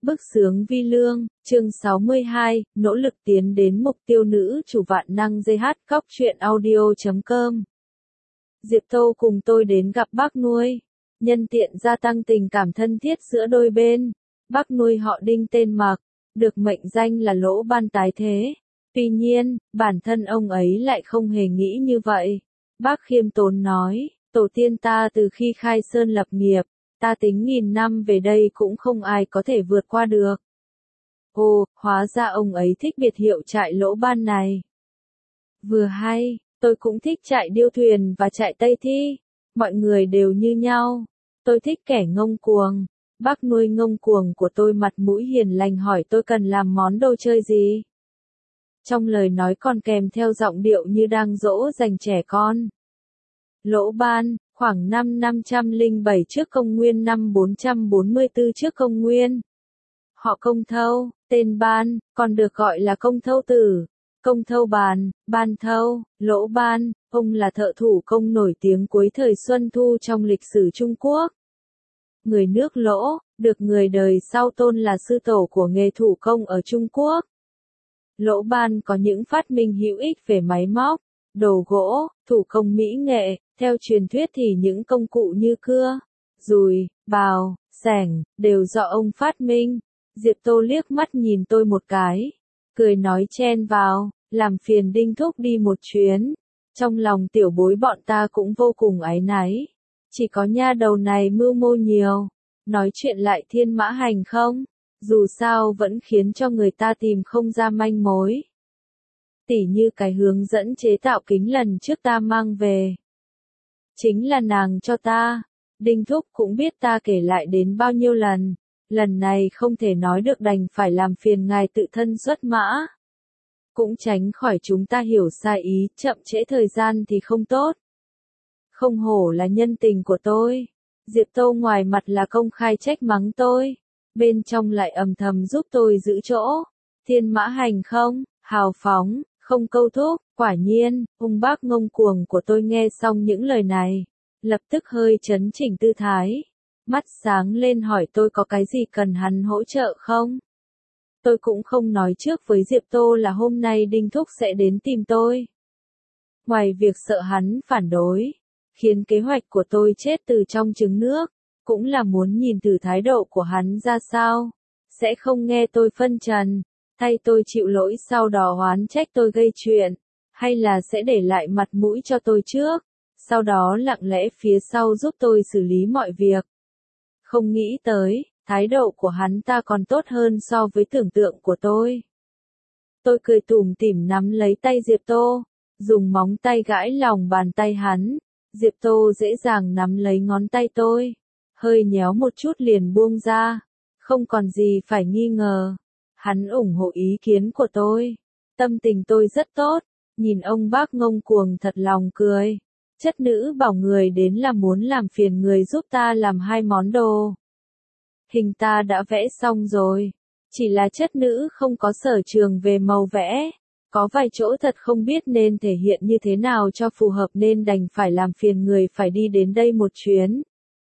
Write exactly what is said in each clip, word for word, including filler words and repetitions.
Bức xướng vi lương, chương sáu mươi hai, nỗ lực tiến đến mục tiêu nữ chủ vạn năng gi hát cóc truyện audio chấm com. Diệp Tô cùng tôi đến gặp bác nuôi, nhân tiện gia tăng tình cảm thân thiết giữa đôi bên. Bác nuôi họ Đinh tên Mạc, được mệnh danh là Lỗ Ban tái thế. Tuy nhiên, bản thân ông ấy lại không hề nghĩ như vậy. Bác khiêm tốn nói, tổ tiên ta từ khi khai sơn lập nghiệp, ta tính nghìn năm về đây cũng không ai có thể vượt qua được. Ồ, hóa ra ông ấy thích biệt hiệu trại Lỗ Ban này. Vừa hay, tôi cũng thích trại điêu thuyền và trại Tây Thi. Mọi người đều như nhau. Tôi thích kẻ ngông cuồng. Bác nuôi ngông cuồng của tôi mặt mũi hiền lành hỏi tôi cần làm món đồ chơi gì. Trong lời nói còn kèm theo giọng điệu như đang dỗ dành trẻ con. Lỗ Ban, khoảng năm năm trăm lẻ bảy trước công nguyên năm bốn trăm bốn mươi tư trước công nguyên. Họ Công Thâu, tên Ban, còn được gọi là Công Thâu Tử, Công Thâu Bàn, Ban Thâu, Lỗ Ban, ông là thợ thủ công nổi tiếng cuối thời Xuân Thu trong lịch sử Trung Quốc. Người nước Lỗ, được người đời sau tôn là sư tổ của nghề thủ công ở Trung Quốc. Lỗ Ban có những phát minh hữu ích về máy móc, đồ gỗ, thủ công mỹ nghệ. Theo truyền thuyết thì những công cụ như cưa, dùi, bào, xẻng, đều do ông phát minh. Diệp Tô liếc mắt nhìn tôi một cái, cười nói chen vào, làm phiền Đinh thúc đi một chuyến. Trong lòng tiểu bối bọn ta cũng vô cùng áy náy. Chỉ có nha đầu này mưu mô nhiều, nói chuyện lại thiên mã hành không, dù sao vẫn khiến cho người ta tìm không ra manh mối. Tỉ như cái hướng dẫn chế tạo kính lần trước ta mang về. Chính là nàng cho ta. Đinh thúc cũng biết ta kể lại đến bao nhiêu lần. Lần này không thể nói được đành phải làm phiền ngài tự thân xuất mã. Cũng tránh khỏi chúng ta hiểu sai ý, chậm trễ thời gian thì không tốt. Không hổ là nhân tình của tôi. Diệp Tô ngoài mặt là công khai trách mắng tôi, bên trong lại âm thầm giúp tôi giữ chỗ. Thiên mã hành không, hào phóng, không câu thúc. Quả nhiên, ông bác ngông cuồng của tôi nghe xong những lời này, lập tức hơi chấn chỉnh tư thái. Mắt sáng lên hỏi tôi có cái gì cần hắn hỗ trợ không? Tôi cũng không nói trước với Diệp Tô là hôm nay Đinh thúc sẽ đến tìm tôi. Ngoài việc sợ hắn phản đối, khiến kế hoạch của tôi chết từ trong trứng nước, cũng là muốn nhìn thử thái độ của hắn ra sao. Sẽ không nghe tôi phân trần, thay tôi chịu lỗi sau đó oán trách tôi gây chuyện, hay là sẽ để lại mặt mũi cho tôi trước, sau đó lặng lẽ phía sau giúp tôi xử lý mọi việc. Không nghĩ tới, thái độ của hắn ta còn tốt hơn so với tưởng tượng của tôi. Tôi cười tủm tỉm nắm lấy tay Diệp Tô, dùng móng tay gãi lòng bàn tay hắn. Diệp Tô dễ dàng nắm lấy ngón tay tôi, hơi nhéo một chút liền buông ra, không còn gì phải nghi ngờ. Hắn ủng hộ ý kiến của tôi. Tâm tình tôi rất tốt, nhìn ông bác ngông cuồng thật lòng cười. Chất nữ bảo người đến là muốn làm phiền người giúp ta làm hai món đồ. Hình ta đã vẽ xong rồi, chỉ là chất nữ không có sở trường về màu vẽ. Có vài chỗ thật không biết nên thể hiện như thế nào cho phù hợp nên đành phải làm phiền người phải đi đến đây một chuyến.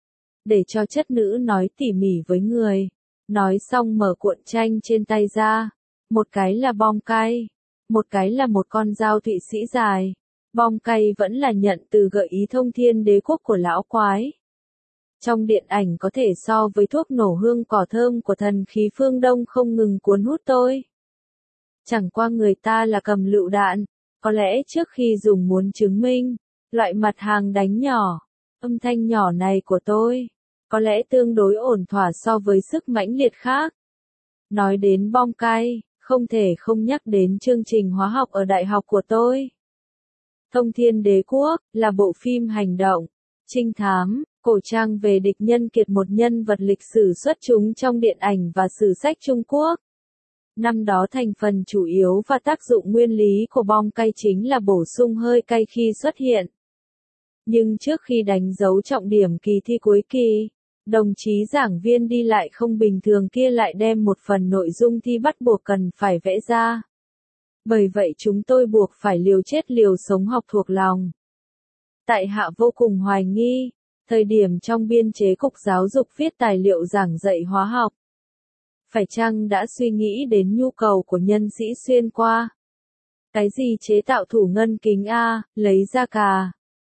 Để cho chất nữ nói tỉ mỉ với người. Nói xong mở cuộn tranh trên tay ra. Một cái là bom cay, một cái là một con dao Thụy Sĩ dài. Bom cay vẫn là nhận từ gợi ý thông thiên đế quốc của lão quái. Trong điện ảnh có thể so với thuốc nổ hương cỏ thơm của thần khí phương Đông không ngừng cuốn hút tôi. Chẳng qua người ta là cầm lựu đạn, có lẽ trước khi dùng muốn chứng minh, loại mặt hàng đánh nhỏ, âm thanh nhỏ này của tôi, có lẽ tương đối ổn thỏa so với sức mãnh liệt khác. Nói đến bom cay, không thể không nhắc đến chương trình hóa học ở đại học của tôi. Thông Thiên Đế Quốc, là bộ phim hành động, trinh thám, cổ trang về địch nhân kiệt một nhân vật lịch sử xuất chúng trong điện ảnh và sử sách Trung Quốc. Năm đó thành phần chủ yếu và tác dụng nguyên lý của bom cay chính là bổ sung hơi cay khi xuất hiện. Nhưng trước khi đánh dấu trọng điểm kỳ thi cuối kỳ, đồng chí giảng viên đi lại không bình thường kia lại đem một phần nội dung thi bắt buộc cần phải vẽ ra. Bởi vậy chúng tôi buộc phải liều chết liều sống học thuộc lòng. Tại hạ vô cùng hoài nghi, thời điểm trong biên chế cục giáo dục viết tài liệu giảng dạy hóa học. Phải chăng đã suy nghĩ đến nhu cầu của nhân sĩ xuyên qua? Cái gì chế tạo thủ ngân kính A, lấy ra cà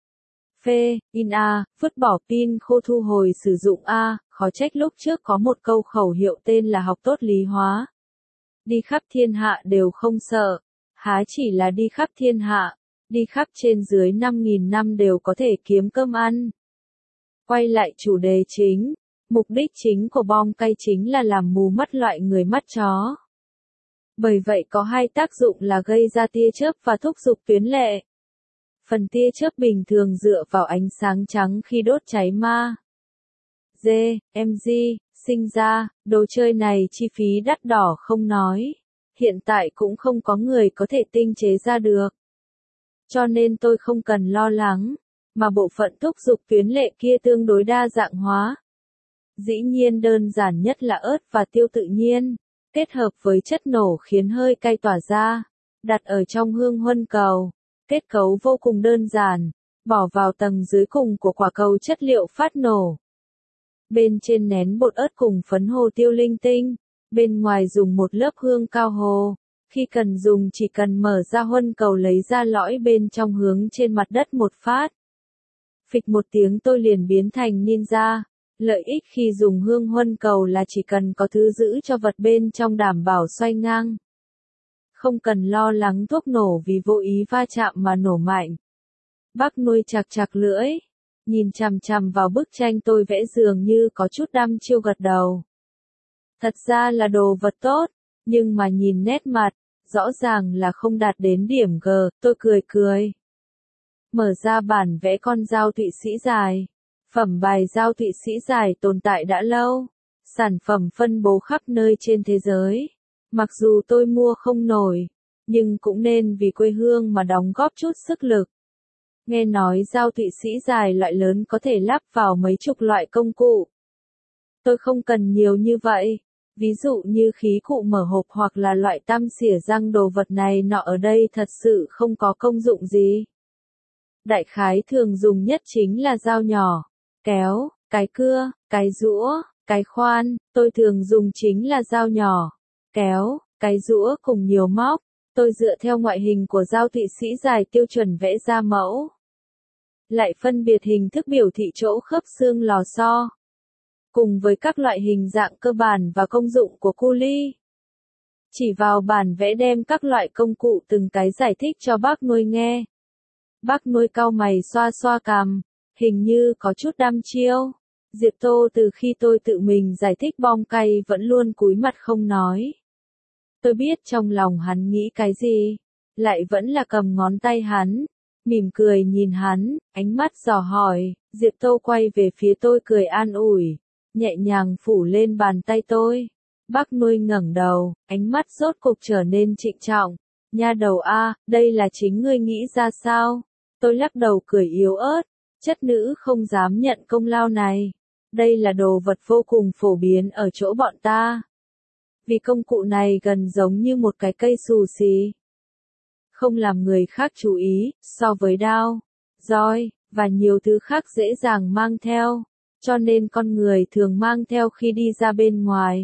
phê, in A, vứt bỏ pin khô thu hồi sử dụng A, khó trách lúc trước có một câu khẩu hiệu tên là học tốt lý hóa. Đi khắp thiên hạ đều không sợ, há chỉ là đi khắp thiên hạ, đi khắp trên dưới năm nghìn năm đều có thể kiếm cơm ăn. Quay lại chủ đề chính, mục đích chính của bom cay chính là làm mù mắt loại người mắt chó. Bởi vậy có hai tác dụng là gây ra tia chớp và thúc giục tuyến lệ. Phần tia chớp bình thường dựa vào ánh sáng trắng khi đốt cháy ma. G, em giê, sinh ra, đồ chơi này chi phí đắt đỏ không nói. Hiện tại cũng không có người có thể tinh chế ra được. Cho nên tôi không cần lo lắng, mà bộ phận thúc giục tuyến lệ kia tương đối đa dạng hóa. Dĩ nhiên đơn giản nhất là ớt và tiêu tự nhiên, kết hợp với chất nổ khiến hơi cay tỏa ra, đặt ở trong hương huân cầu. Kết cấu vô cùng đơn giản, bỏ vào tầng dưới cùng của quả cầu chất liệu phát nổ. Bên trên nén bột ớt cùng phấn hồ tiêu linh tinh, bên ngoài dùng một lớp hương cao hồ. Khi cần dùng chỉ cần mở ra huân cầu lấy ra lõi bên trong hướng trên mặt đất một phát. Phịch một tiếng tôi liền biến thành ninja. Lợi ích khi dùng hương huân cầu là chỉ cần có thứ giữ cho vật bên trong đảm bảo xoay ngang. Không cần lo lắng thuốc nổ vì vô ý va chạm mà nổ mạnh. Bác nuôi chạc chạc lưỡi, nhìn chằm chằm vào bức tranh tôi vẽ dường như có chút đăm chiêu gật đầu. Thật ra là đồ vật tốt, nhưng mà nhìn nét mặt, rõ ràng là không đạt đến điểm G, tôi cười cười. Mở ra bản vẽ con dao Thụy Sĩ dài. Phẩm bài dao Thụy Sĩ dài tồn tại đã lâu, sản phẩm phân bố khắp nơi trên thế giới. Mặc dù tôi mua không nổi, nhưng cũng nên vì quê hương mà đóng góp chút sức lực. Nghe nói dao Thụy Sĩ dài loại lớn có thể lắp vào mấy chục loại công cụ. Tôi không cần nhiều như vậy, ví dụ như khí cụ mở hộp hoặc là loại tăm xỉa răng, đồ vật này nọ ở đây thật sự không có công dụng gì. Đại khái thường dùng nhất chính là dao nhỏ, kéo, cái cưa, cái rũa, cái khoan, tôi thường dùng chính là dao nhỏ, kéo, cái rũa cùng nhiều móc. Tôi dựa theo ngoại hình của dao Thụy Sĩ dài tiêu chuẩn vẽ ra mẫu. Lại phân biệt hình thức biểu thị chỗ khớp xương lò xo. Cùng với các loại hình dạng cơ bản và công dụng của cu li. Chỉ vào bản vẽ đem các loại công cụ từng cái giải thích cho bác nuôi nghe. Bác nuôi cau mày xoa xoa cằm, hình như có chút đăm chiêu. Diệp Tô từ khi tôi tự mình giải thích bom cay vẫn luôn cúi mặt không nói. Tôi biết trong lòng hắn nghĩ cái gì, lại vẫn là cầm ngón tay hắn, mỉm cười nhìn hắn, ánh mắt dò hỏi. Diệp Tô quay về phía tôi cười an ủi, nhẹ nhàng phủ lên bàn tay tôi. Bác nuôi ngẩng đầu, ánh mắt rốt cục trở nên trịnh trọng. Nha đầu a, đây là chính ngươi nghĩ ra sao? Tôi lắc đầu cười yếu ớt, chất nữ không dám nhận công lao này. Đây là đồ vật vô cùng phổ biến ở chỗ bọn ta. Vì công cụ này gần giống như một cái cây xù xì. Không làm người khác chú ý, so với đao, roi, và nhiều thứ khác dễ dàng mang theo. Cho nên con người thường mang theo khi đi ra bên ngoài.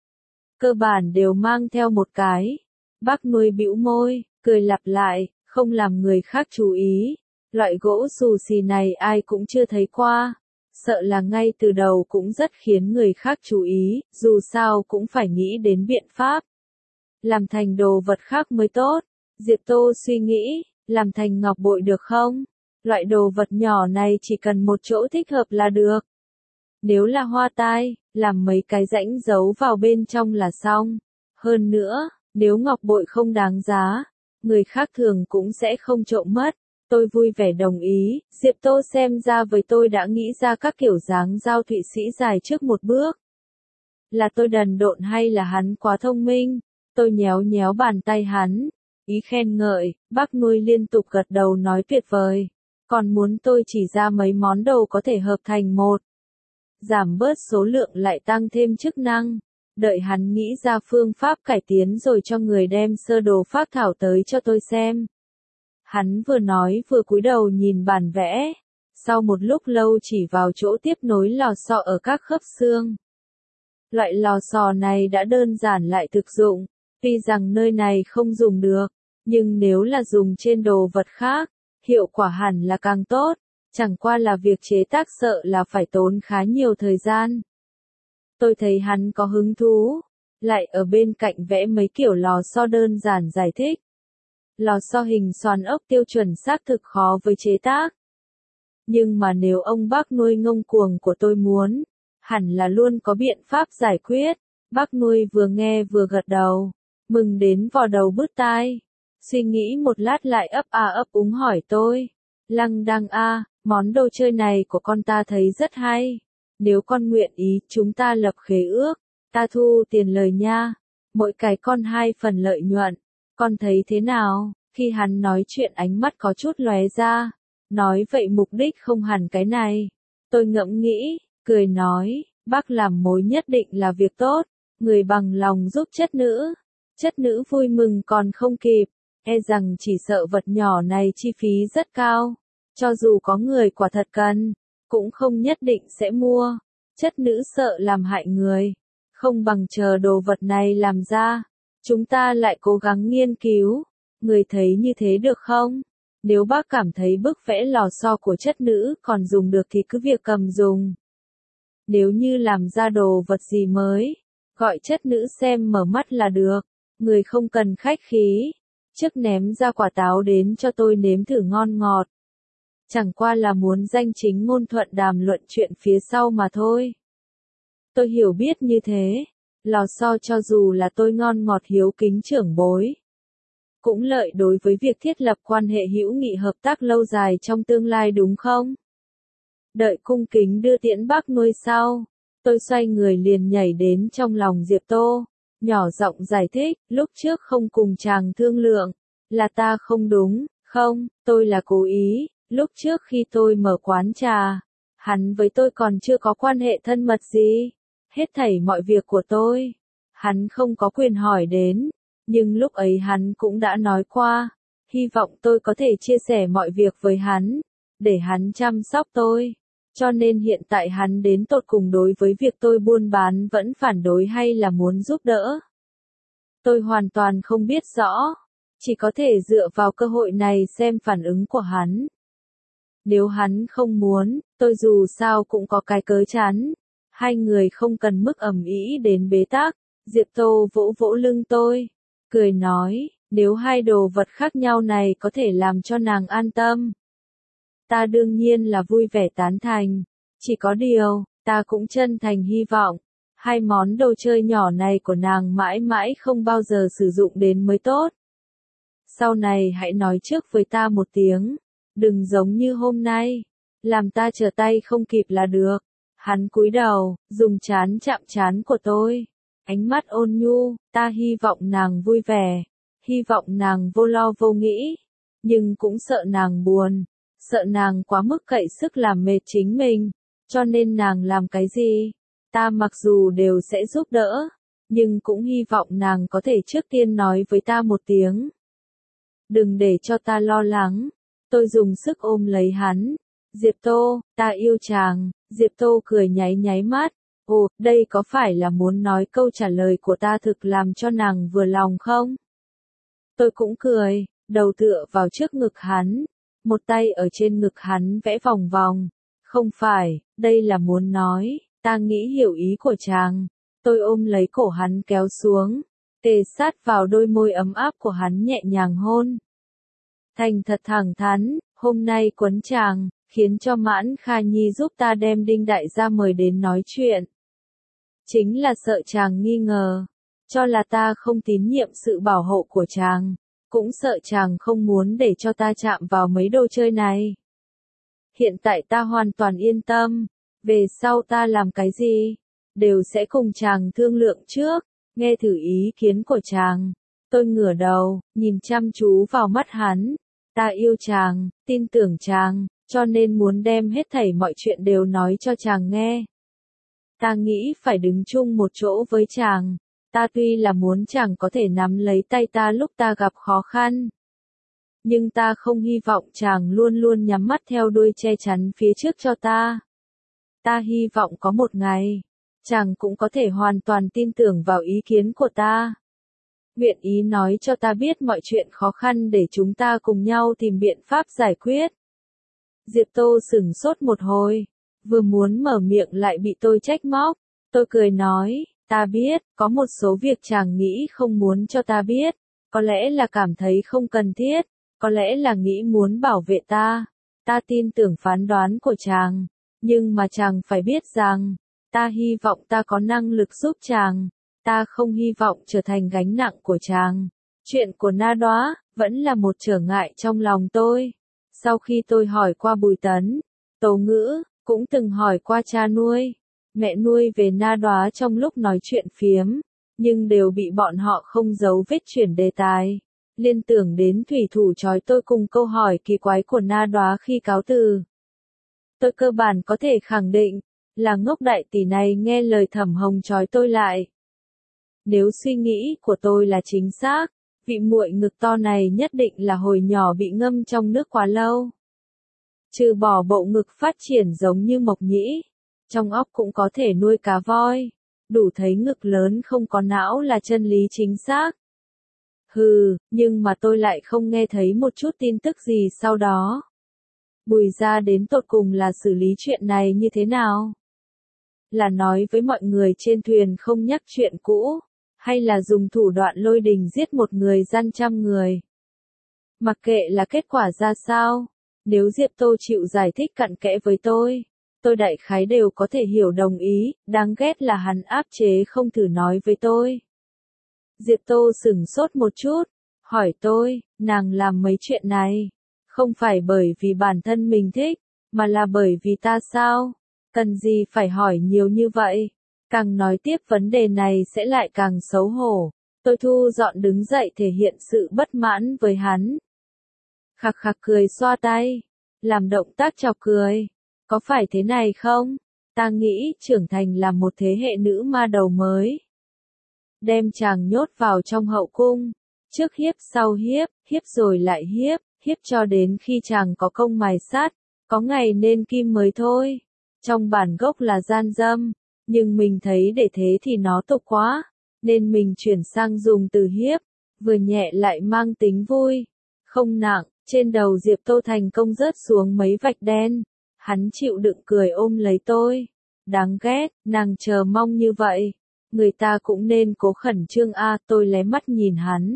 Cơ bản đều mang theo một cái. Bác nuôi bĩu môi, cười lặp lại, không làm người khác chú ý. Loại gỗ xù xì này ai cũng chưa thấy qua. Sợ là ngay từ đầu cũng rất khiến người khác chú ý, dù sao cũng phải nghĩ đến biện pháp. Làm thành đồ vật khác mới tốt. Diệp Tô suy nghĩ, làm thành ngọc bội được không? Loại đồ vật nhỏ này chỉ cần một chỗ thích hợp là được. Nếu là hoa tai, làm mấy cái rãnh giấu vào bên trong là xong. Hơn nữa, nếu ngọc bội không đáng giá, người khác thường cũng sẽ không trộm mất. Tôi vui vẻ đồng ý, Diệp Tô xem ra với tôi đã nghĩ ra các kiểu dáng dao Thụy Sĩ dài trước một bước. Là tôi đần độn hay là hắn quá thông minh? Tôi nhéo nhéo bàn tay hắn, ý khen ngợi, bác nuôi liên tục gật đầu nói tuyệt vời. Còn muốn tôi chỉ ra mấy món đồ có thể hợp thành một. Giảm bớt số lượng lại tăng thêm chức năng. Đợi hắn nghĩ ra phương pháp cải tiến rồi cho người đem sơ đồ phác thảo tới cho tôi xem. Hắn vừa nói vừa cúi đầu nhìn bản vẽ. Sau một lúc lâu chỉ vào chỗ tiếp nối lò xo ở các khớp xương. Loại lò xo này đã đơn giản lại thực dụng, tuy rằng nơi này không dùng được, nhưng nếu là dùng trên đồ vật khác, hiệu quả hẳn là càng tốt, chẳng qua là việc chế tác sợ là phải tốn khá nhiều thời gian. Tôi thấy hắn có hứng thú, lại ở bên cạnh vẽ mấy kiểu lò xo đơn giản giải thích. Lò xo hình xoàn ốc tiêu chuẩn xác thực khó với chế tác. Nhưng mà nếu ông bác nuôi ngông cuồng của tôi muốn, hẳn là luôn có biện pháp giải quyết. Bác nuôi vừa nghe vừa gật đầu, mừng đến vò đầu bứt tai. Suy nghĩ một lát lại ấp a ấp úng hỏi tôi. Lăng Đăng a, món đồ chơi này của con ta thấy rất hay. Nếu con nguyện ý chúng ta lập khế ước, ta thu tiền lời nha. Mỗi cái con hai phần lợi nhuận. Con thấy thế nào? Khi hắn nói chuyện ánh mắt có chút lóe ra. Nói vậy mục đích không hẳn cái này. Tôi ngẫm nghĩ, cười nói, bác làm mối nhất định là việc tốt. Người bằng lòng giúp chất nữ. Chất nữ vui mừng còn không kịp. E rằng chỉ sợ vật nhỏ này chi phí rất cao. Cho dù có người quả thật cần, cũng không nhất định sẽ mua. Chất nữ sợ làm hại người. Không bằng chờ đồ vật này làm ra. Chúng ta lại cố gắng nghiên cứu. Người thấy như thế được không? Nếu bác cảm thấy bức vẽ lò xo của chất nữ còn dùng được thì cứ việc cầm dùng. Nếu như làm ra đồ vật gì mới, gọi chất nữ xem mở mắt là được. Người không cần khách khí. Trước ném ra quả táo đến cho tôi nếm thử ngon ngọt. Chẳng qua là muốn danh chính ngôn thuận đàm luận chuyện phía sau mà thôi. Tôi hiểu biết như thế. Lò xo cho dù là tôi ngon ngọt hiếu kính trưởng bối, cũng lợi đối với việc thiết lập quan hệ hữu nghị hợp tác lâu dài trong tương lai đúng không? Đợi cung kính đưa tiễn bác nuôi sau, tôi xoay người liền nhảy đến trong lòng Diệp Tô, nhỏ giọng giải thích, lúc trước không cùng chàng thương lượng, là ta không đúng, không, tôi là cố ý, lúc trước khi tôi mở quán trà, hắn với tôi còn chưa có quan hệ thân mật gì, hết thảy mọi việc của tôi, hắn không có quyền hỏi đến. Nhưng lúc ấy hắn cũng đã nói qua, hy vọng tôi có thể chia sẻ mọi việc với hắn, để hắn chăm sóc tôi. Cho nên hiện tại hắn đến tột cùng đối với việc tôi buôn bán vẫn phản đối hay là muốn giúp đỡ. Tôi hoàn toàn không biết rõ, chỉ có thể dựa vào cơ hội này xem phản ứng của hắn. Nếu hắn không muốn, tôi dù sao cũng có cái cớ chắn. Hai người không cần mức ầm ĩ đến bế tắc. Diệp Tô vỗ vỗ lưng tôi. Cười nói, nếu hai đồ vật khác nhau này có thể làm cho nàng an tâm. Ta đương nhiên là vui vẻ tán thành. Chỉ có điều, ta cũng chân thành hy vọng. Hai món đồ chơi nhỏ này của nàng mãi mãi không bao giờ sử dụng đến mới tốt. Sau này hãy nói trước với ta một tiếng. Đừng giống như hôm nay. Làm ta trở tay không kịp là được. Hắn cúi đầu, dùng trán chạm trán của tôi. Ánh mắt ôn nhu, ta hy vọng nàng vui vẻ, hy vọng nàng vô lo vô nghĩ, nhưng cũng sợ nàng buồn, sợ nàng quá mức cậy sức làm mệt chính mình, cho nên nàng làm cái gì, ta mặc dù đều sẽ giúp đỡ, nhưng cũng hy vọng nàng có thể trước tiên nói với ta một tiếng. Đừng để cho ta lo lắng, tôi dùng sức ôm lấy hắn, Diệp Tô, ta yêu chàng, Diệp Tô cười nháy nháy mắt. Ồ, đây có phải là muốn nói câu trả lời của ta thực làm cho nàng vừa lòng không? Tôi cũng cười, đầu tựa vào trước ngực hắn, một tay ở trên ngực hắn vẽ vòng vòng. Không phải, đây là muốn nói, ta nghĩ hiểu ý của chàng. Tôi ôm lấy cổ hắn kéo xuống, kề sát vào đôi môi ấm áp của hắn nhẹ nhàng hôn. Thành thật thẳng thắn, hôm nay quấn chàng, khiến cho Mãn Kha Nhi giúp ta đem Đinh Đại gia mời đến nói chuyện. Chính là sợ chàng nghi ngờ, cho là ta không tín nhiệm sự bảo hộ của chàng, cũng sợ chàng không muốn để cho ta chạm vào mấy đồ chơi này. Hiện tại ta hoàn toàn yên tâm, về sau ta làm cái gì, đều sẽ cùng chàng thương lượng trước, nghe thử ý kiến của chàng. Tôi ngửa đầu, nhìn chăm chú vào mắt hắn, ta yêu chàng, tin tưởng chàng, cho nên muốn đem hết thảy mọi chuyện đều nói cho chàng nghe. Ta nghĩ phải đứng chung một chỗ với chàng, ta tuy là muốn chàng có thể nắm lấy tay ta lúc ta gặp khó khăn. Nhưng ta không hy vọng chàng luôn luôn nhắm mắt theo đuôi che chắn phía trước cho ta. Ta hy vọng có một ngày, chàng cũng có thể hoàn toàn tin tưởng vào ý kiến của ta. Nguyện ý nói cho ta biết mọi chuyện khó khăn để chúng ta cùng nhau tìm biện pháp giải quyết. Diệp Tô sửng sốt một hồi, vừa muốn mở miệng lại bị tôi trách móc. Tôi cười nói, ta biết, có một số việc chàng nghĩ không muốn cho ta biết, có lẽ là cảm thấy không cần thiết, có lẽ là nghĩ muốn bảo vệ ta. Ta tin tưởng phán đoán của chàng, nhưng mà chàng phải biết rằng, ta hy vọng ta có năng lực giúp chàng, ta không hy vọng trở thành gánh nặng của chàng. Chuyện của Na Đóa vẫn là một trở ngại trong lòng tôi. Sau khi tôi hỏi qua Bùi Tấn, Tố Ngữ, cũng từng hỏi qua cha nuôi, mẹ nuôi về Na Đóa trong lúc nói chuyện phiếm, nhưng đều bị bọn họ không giấu vết chuyển đề tài, liên tưởng đến thủy thủ trói tôi cùng câu hỏi kỳ quái của Na Đóa khi cáo từ. Tôi cơ bản có thể khẳng định, là ngốc đại tỷ này nghe lời Thẩm Hồng trói tôi lại. Nếu suy nghĩ của tôi là chính xác, vị muội ngực to này nhất định là hồi nhỏ bị ngâm trong nước quá lâu. Trừ bỏ bộ ngực phát triển giống như mộc nhĩ, trong óc cũng có thể nuôi cá voi, đủ thấy ngực lớn không có não là chân lý chính xác. Hừ, nhưng mà tôi lại không nghe thấy một chút tin tức gì sau đó. Bùi gia đến tột cùng là xử lý chuyện này như thế nào? Là nói với mọi người trên thuyền không nhắc chuyện cũ, hay là dùng thủ đoạn lôi đình giết một người gian trăm người? Mặc kệ là kết quả ra sao, nếu Diệp Tô chịu giải thích cặn kẽ với tôi, tôi đại khái đều có thể hiểu đồng ý, đáng ghét là hắn áp chế không thử nói với tôi. Diệp Tô sửng sốt một chút, hỏi tôi, nàng làm mấy chuyện này, không phải bởi vì bản thân mình thích, mà là bởi vì ta sao? Cần gì phải hỏi nhiều như vậy? Càng nói tiếp vấn đề này sẽ lại càng xấu hổ. Tôi thu dọn đứng dậy thể hiện sự bất mãn với hắn. Khạc khạc cười xoa tay, làm động tác chọc cười. Có phải thế này không? Ta nghĩ trưởng thành là một thế hệ nữ ma đầu mới. Đem chàng nhốt vào trong hậu cung, trước hiếp sau hiếp, hiếp rồi lại hiếp, hiếp cho đến khi chàng có công mài sát, có ngày nên kim mới thôi. Trong bản gốc là gian dâm, nhưng mình thấy để thế thì nó tục quá, nên mình chuyển sang dùng từ hiếp, vừa nhẹ lại mang tính vui, không nặng. Trên đầu Diệp Tô thành công rớt xuống mấy vạch đen, hắn chịu đựng cười ôm lấy tôi. Đáng ghét, nàng chờ mong như vậy, người ta cũng nên cố khẩn trương a. Tôi lé mắt nhìn hắn.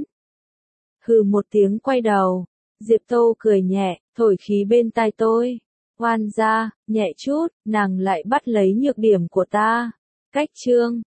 Hừ một tiếng quay đầu, Diệp Tô cười nhẹ, thổi khí bên tai tôi. Oan ra, nhẹ chút, nàng lại bắt lấy nhược điểm của ta. Cách chương